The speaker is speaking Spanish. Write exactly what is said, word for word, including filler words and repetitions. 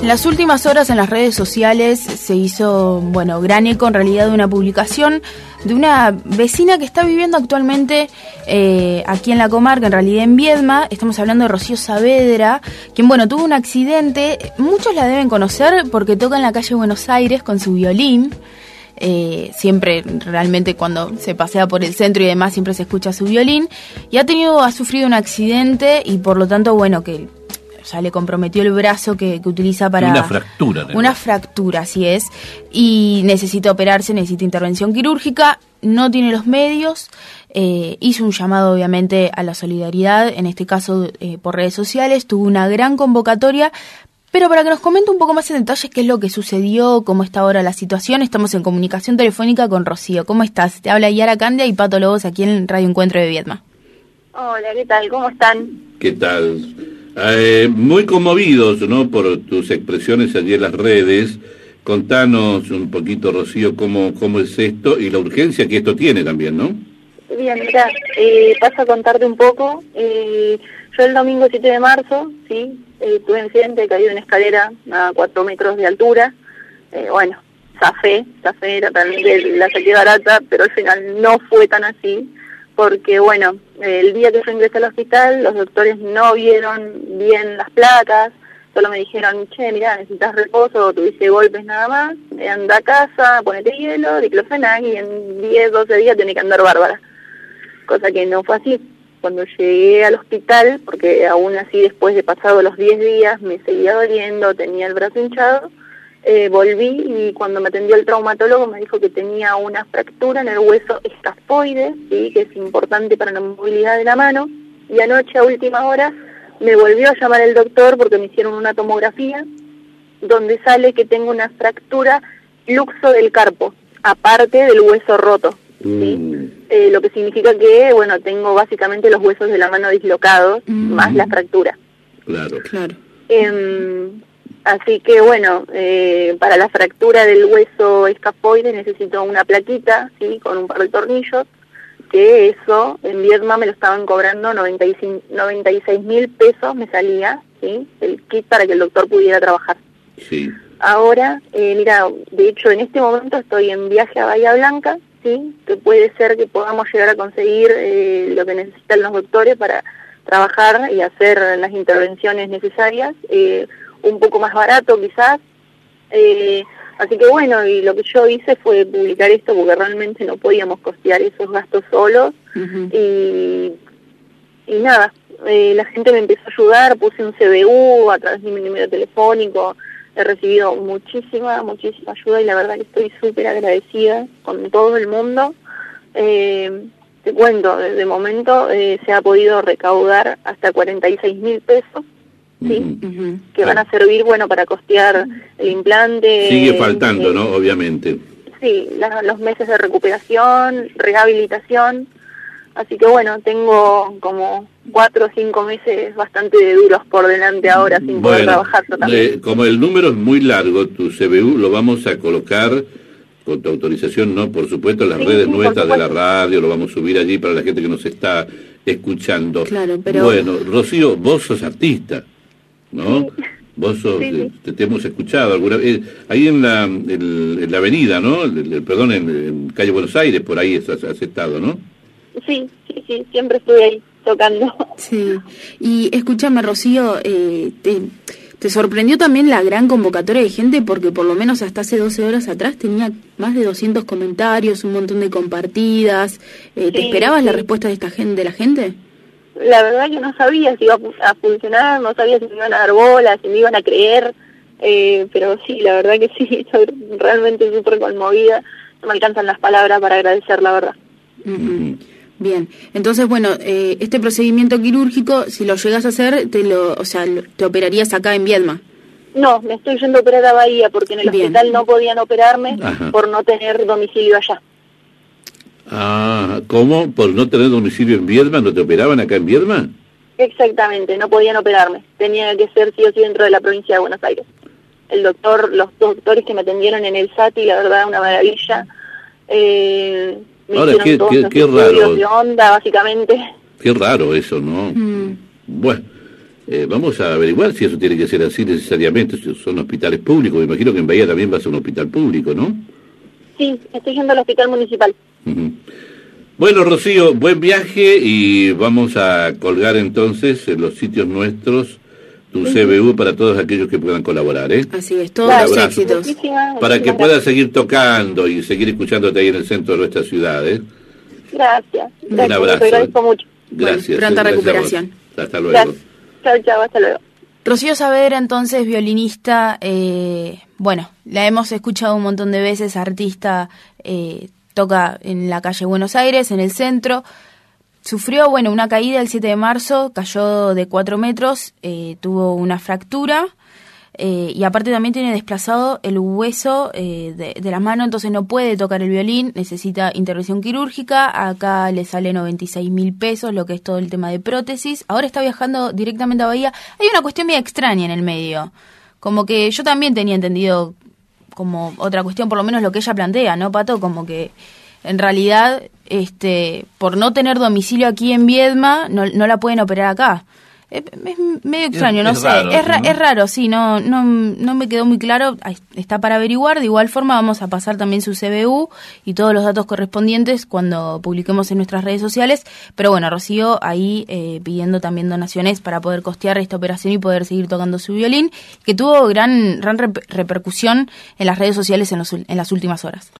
En las últimas horas en las redes sociales se hizo, bueno, gran eco en realidad de una publicación de una vecina que está viviendo actualmente eh, aquí en la comarca, en realidad en Viedma. Estamos hablando de Rocío Saavedra, quien, bueno, tuvo un accidente. Muchos la deben conocer porque toca en la calle Buenos Aires con su violín. Eh, siempre, realmente, cuando se pasea por el centro y demás, siempre se escucha su violín. Y ha tenido, ha sufrido un accidente y por lo tanto, bueno, que... O sea, le comprometió el brazo que, que utiliza para... Una fractura. ¿no? Una fractura, así es. Y necesita operarse, necesita intervención quirúrgica. No tiene los medios. Eh, hizo un llamado, obviamente, a la solidaridad, en este caso eh, por redes sociales. Tuvo una gran convocatoria. Pero para que nos comente un poco más en detalle qué es lo que sucedió, cómo está ahora la situación, estamos en comunicación telefónica con Rocío. ¿Cómo estás? Te habla Yara Candia y Pato Lobos aquí en Radio Encuentro de Viedma. Hola, ¿qué tal? ¿Cómo están? ¿Qué tal? Eh, muy conmovidos, ¿no?, por tus expresiones allí en las redes. Contanos un poquito, Rocío, cómo, cómo es esto y la urgencia que esto tiene también, ¿no? Bien, mira, eh, paso a contarte un poco. Eh, yo el domingo siete de marzo, sí, eh, tuve un accidente, caí de una escalera a cuatro metros de altura. Eh, bueno, zafé, zafé, realmente la saqué barata, pero al final no fue tan así. Porque, bueno, el día que yo ingresé al hospital, los doctores no vieron bien las placas, solo me dijeron, che, mirá, necesitas reposo, tuviste golpes nada más, anda a casa, ponete hielo, diclofenac, y en diez, doce días tenés que andar bárbara. Cosa que no fue así. Cuando llegué al hospital, porque aún así después de pasado los diez días me seguía doliendo, tenía el brazo hinchado, Eh, volví y cuando me atendió el traumatólogo me dijo que tenía una fractura en el hueso escafoide, ¿sí?, que es importante para la movilidad de la mano, y anoche a última hora me volvió a llamar el doctor porque me hicieron una tomografía donde sale que tengo una fractura luxo del carpo, aparte del hueso roto, ¿sí? Mm. Eh, lo que significa que, bueno, tengo básicamente los huesos de la mano dislocados, mm. más la fractura. Claro, claro. Eh, Así que, bueno, eh, para la fractura del hueso escafoide necesito una plaquita, ¿sí?, con un par de tornillos, que eso en Viedma me lo estaban cobrando noventa y seis mil pesos, me salía, ¿sí?, el kit para que el doctor pudiera trabajar. Sí. Ahora, eh, mira, de hecho en este momento estoy en viaje a Bahía Blanca, ¿sí?, que puede ser que podamos llegar a conseguir eh, lo que necesitan los doctores para trabajar y hacer las intervenciones necesarias, eh, un poco más barato quizás, eh, así que bueno, y lo que yo hice fue publicar esto porque realmente no podíamos costear esos gastos solos. Uh-huh. y, y nada, eh, la gente me empezó a ayudar, puse un C B U a través de mi número telefónico, he recibido muchísima, muchísima ayuda y la verdad que estoy súper agradecida con todo el mundo. Eh, te cuento, de momento eh, se ha podido recaudar hasta cuarenta y seis mil pesos, ¿sí? Uh-huh. Que van a servir, bueno, para costear el implante. Sigue faltando, eh, ¿no? Obviamente. Sí, la, los meses de recuperación, rehabilitación, así que bueno, también como cuatro o cinco meses bastante duros por delante ahora sin bueno, poder trabajar totalmente. Eh, como el número es muy largo, tu C B U lo vamos a colocar con tu autorización, ¿no? Por supuesto, en las sí, redes sí, nuestras de la radio, lo vamos a subir allí para la gente que nos está escuchando. Claro, pero... Bueno, Rocío, vos sos artista, ¿no? Sí. Vos sos, sí, sí. Te, te hemos escuchado alguna vez, ahí en la, el, en la avenida, ¿no? El, el, perdón, en, en calle Buenos Aires, por ahí has, has estado, ¿no? Sí, sí, sí, siempre estuve ahí tocando. Sí, y escúchame, Rocío, eh, te, te sorprendió también la gran convocatoria de gente porque por lo menos hasta hace doce horas atrás tenía más de doscientos comentarios, un montón de compartidas. Eh, sí, ¿Te esperabas sí. la respuesta de esta gente, de la gente? La verdad que no sabía si iba a funcionar, no sabía si me iban a dar bola, si me iban a creer, eh, pero sí, la verdad que sí, estoy realmente súper conmovida, no me alcanzan las palabras para agradecer, la verdad. Mm-hmm. Bien, entonces bueno, eh, este procedimiento quirúrgico, si lo llegas a hacer, te lo, o sea, te operarías acá en Viedma. No, me estoy yendo a operar a Bahía porque en el Bien. hospital no podían operarme. Ajá. Por no tener domicilio allá. Ah, ¿cómo? ¿Por no tener domicilio en Viedma? ¿No te operaban acá en Viedma? Exactamente, no podían operarme. Tenía que ser sí o sí dentro de la provincia de Buenos Aires. El doctor, los doctores que me atendieron en el S A T I, la verdad, una maravilla. Eh... Me Ahora, qué, qué, qué raro. De onda, básicamente. Qué raro eso, ¿no? Mm. Bueno, Eh, vamos a averiguar si eso tiene que ser así necesariamente, si son hospitales públicos. Me imagino que en Bahía también va a ser un hospital público, ¿no? Sí, estoy yendo al hospital municipal. Uh-huh. Bueno, Rocío, buen viaje y vamos a colgar entonces en los sitios nuestros tu C B U para todos aquellos que puedan colaborar, ¿eh? Así es, todos los éxitos. Muchísimas, para que muchísimas puedas gracias. seguir tocando y seguir escuchándote ahí en el centro de nuestra ciudad, ¿eh? Gracias. Un Gracias, abrazo. te agradezco mucho. Gracias. Bueno, pronta eh, gracias a recuperación. vos. Hasta luego. Gracias. Chao, chao, hasta luego. Rocío Saavedra, entonces, violinista, eh, bueno, la hemos escuchado un montón de veces, artista, eh, toca en la calle Buenos Aires, en el centro. Sufrió, bueno, una caída el siete de marzo, cayó de cuatro metros, eh, tuvo una fractura eh, y aparte también tiene desplazado el hueso eh, de, de la mano, entonces no puede tocar el violín, necesita intervención quirúrgica. Acá le sale noventa y seis mil pesos, lo que es todo el tema de prótesis. Ahora está viajando directamente a Bahía. Hay una cuestión bien extraña en el medio, como que yo también tenía entendido como otra cuestión, por lo menos lo que ella plantea, ¿no, Pato? Como que en realidad, este, por no tener domicilio aquí en Viedma, no, no la pueden operar acá. Es, es medio extraño, es, no es sé. Raro, es, ra- ¿no? es raro, sí, no, no, no me quedó muy claro. Ahí está para averiguar. De igual forma vamos a pasar también su C B U y todos los datos correspondientes cuando publiquemos en nuestras redes sociales. Pero bueno, Rocío ahí eh, pidiendo también donaciones para poder costear esta operación y poder seguir tocando su violín, que tuvo gran, gran rep- repercusión en las redes sociales en, los, en las últimas horas.